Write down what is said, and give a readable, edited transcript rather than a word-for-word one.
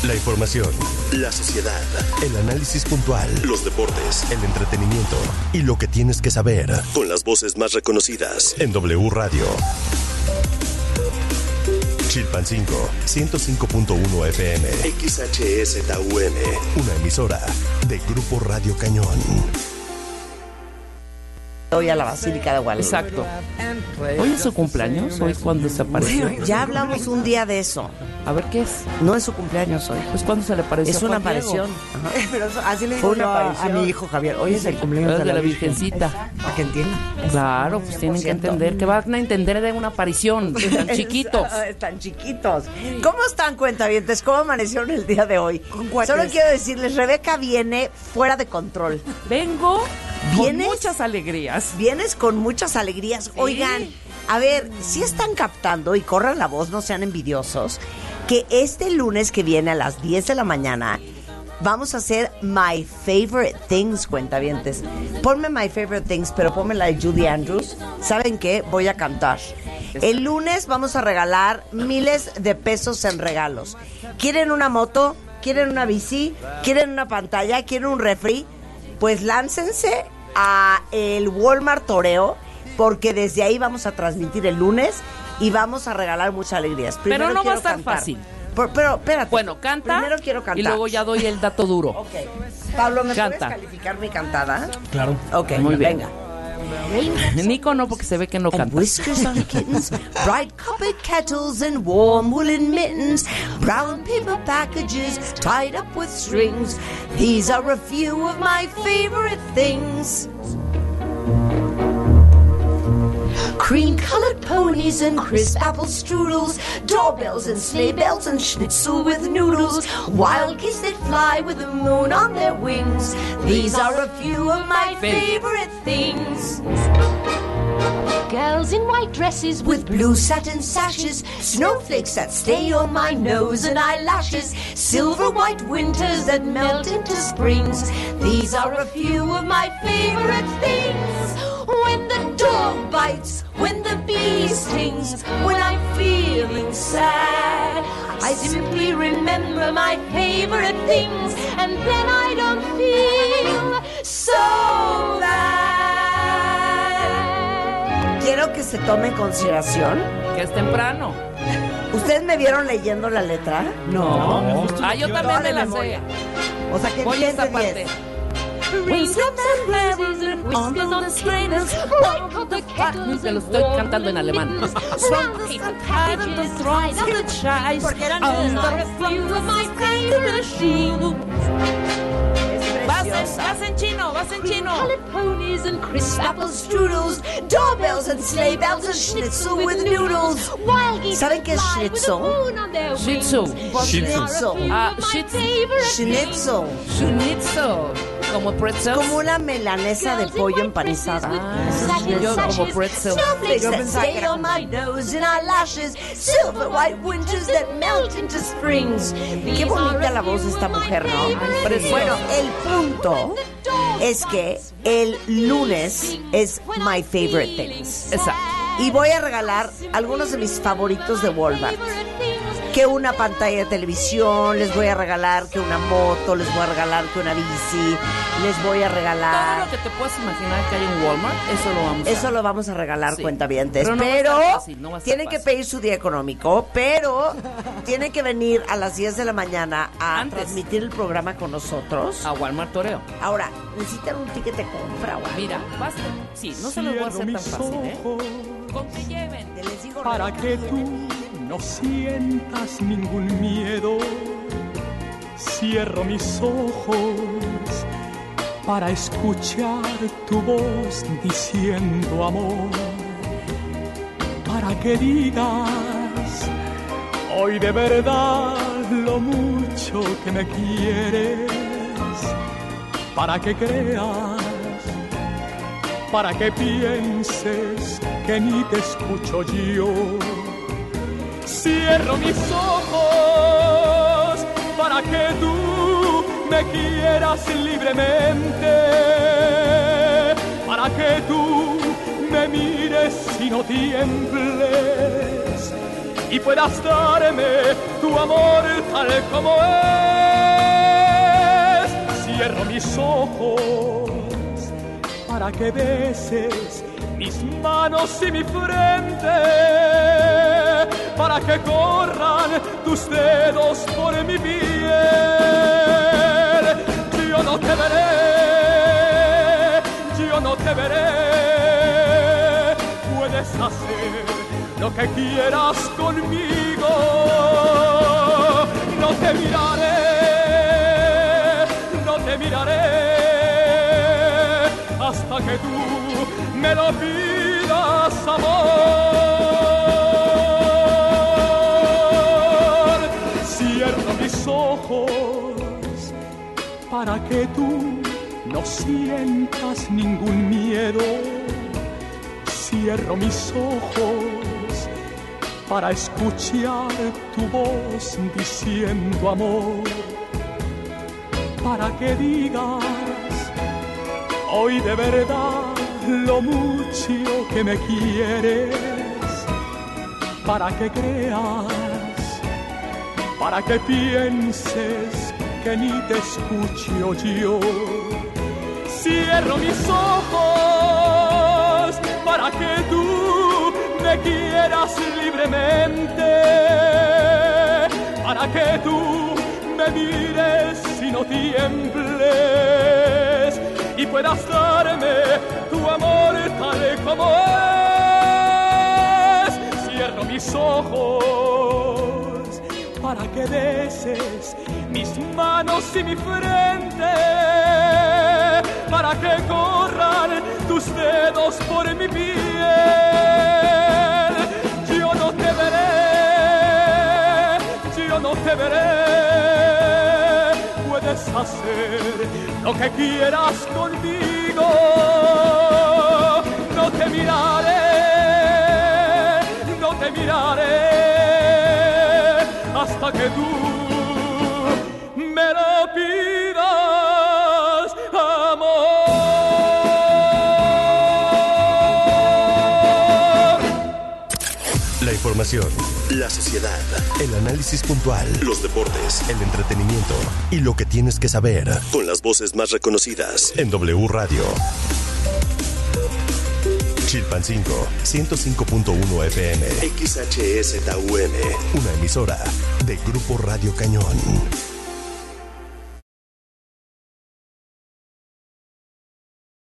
La información, la sociedad, el análisis puntual, los deportes, el entretenimiento y lo que tienes que saber con las voces más reconocidas en W Radio. Chilpancingo, 105.1 FM, XHSTUM, una emisora de Grupo Radio Cañón. Hoy a la Basílica de Guadalupe. Exacto. Hoy es su cumpleaños, hoy cuando se apareció. Ya hablamos un día de eso. A ver, ¿qué es? No es su cumpleaños hoy. Pues cuando se le apareció. Es una aparición. Pero así le digo Fue una aparición a mi hijo Javier. Hoy es el cumpleaños de la Virgencita. Para que entiendan. Claro, pues tienen que entender. Que van a entender de una aparición. Tan chiquitos. Tan chiquitos. ¿Cómo están, cuentavientes? ¿Cómo amanecieron el día de hoy? Con cuates. Solo quiero decirles, Rebeca viene fuera de control. Vengo con ¿Vienes? muchas alegrías. Vienes con muchas alegrías. Sí. Oigan, a ver, si están captando y corran la voz, no sean envidiosos, que este lunes que viene a las 10 de la mañana vamos a hacer My Favorite Things, cuentavientes. Ponme My Favorite Things, pero ponme la de Judy Andrews. ¿Saben qué? Voy a cantar. El lunes vamos a regalar miles de pesos en regalos. ¿Quieren una moto? ¿Quieren una bici? ¿Quieren una pantalla? ¿Quieren un refri? Pues láncense a el Walmart Toreo, porque desde ahí vamos a transmitir el lunes y vamos a regalar muchas alegrías. Pero no va a estar cantar. fácil. Pero espérate. Bueno, canta. Primero quiero cantar. Y luego ya doy el dato duro. Ok. Pablo, ¿me Canta. puedes calificar mi cantada? Claro. Ok, Muy bien. venga. Nico no, porque se ve que no And canta. whiskers on kittens, bright copper kettles and warm woolen mittens, brown paper packages tied up with strings. These are a few of my favorite things. Cream-colored ponies and crisp apple strudels, doorbells and sleigh bells and schnitzel with noodles, wild geese that fly with the moon on their wings. These are a few of my favorite things. Girls in white dresses With blue satin sashes, snowflakes that stay on my nose and eyelashes, silver white winters that melt into springs. These are a few of my favorite things. When the dog bites, when the bee stings, when I'm feeling sad, I simply remember my favorite things, and then I don't feel so bad. Quiero que se tome en consideración. Que es temprano. ¿Ustedes me vieron leyendo la letra? No. Ah, yo también Toda me de la memoria. sé. O sea, que Oye esta entiende parte. bien. Raindrops and roses and whiskers on strings, bright copper kettles Te lo and estoy warm cantando en alemán. Round the sun packages tied up with strings. These are a few of my favorite things. Vas en chino, vas en chino. Colored ponies and crisp apple Strudels, doorbells and sleigh bells and schnitzel with noodles. wild geese ¿Saben qué es fly with the schnitzel? moon on their Shih wings. Tzu. Schnitzel. Ah, My shih tzu. favorite Schnitzel. Schnitzel. Como pretzel. Como una melanesa de pollo empanizada. Yo como pretzel. Snowflakes that stay on my nose and eyelashes, silver white winters that melt into springs. Qué bonita la voz de esta mujer, ¿no? Bueno, el punto es que el lunes es My Favorite Things. Exacto. Y voy a regalar algunos de mis favoritos de Walmart. Que una pantalla de televisión, les voy a regalar que una moto, les voy a regalar que una bici, les voy a Todo regalar. lo que te puedas imaginar que hay en Walmart, eso lo vamos a Eso lo vamos a regalar, Sí. cuentavientes. Pero no va a Pero estar fácil, no va a estar tienen que fácil. pedir su día económico, pero tienen que venir a las 10 de la mañana a Antes. transmitir el programa con nosotros. a Walmart Toreo. Ahora, necesitan un ticket de compra, güey. Mira, basta. Sí, no se los voy a hacer tan fácil, ¿eh? Con que lleven. Les digo, Para Rebeca, que tú no sientas ningún miedo, cierro mis ojos para escuchar tu voz diciendo amor, para que digas hoy de verdad lo mucho que me quieres, para que creas, para que pienses que ni te escucho yo. Cierro mis ojos para que tú me quieras libremente, para que tú me mires y no tiembles, y puedas darme tu amor tal como es. Cierro mis ojos para que beses mis manos y mi frente, para que corran tus dedos por mi piel. Yo no te veré, yo no te veré, puedes hacer lo que quieras conmigo. No te miraré, no te miraré, hasta que tú me lo pidas, amor. Cierro mis ojos para que tú no sientas ningún miedo. Cierro mis ojos para escuchar tu voz diciendo amor, para que digas hoy de verdad lo mucho que me quieres, para que creas, para que pienses que ni te escucho yo. Cierro mis ojos para que tú me quieras libremente, para que tú me mires y no tiembles, y puedas darme tu amor tal como es. Cierro mis ojos para que beses mis manos y mi frente, para que corran tus dedos por mi piel. Yo no te veré, yo no te veré, puedes hacer lo que quieras conmigo. No te miraré, no te miraré, hasta que tú me lo pidas, amor. La información, la sociedad, el análisis puntual, los deportes, el entretenimiento y lo que tienes que saber con las voces más reconocidas en W Radio. Chilpancingo, 105.1 FM, XHSTUM, una emisora de Grupo Radio Cañón.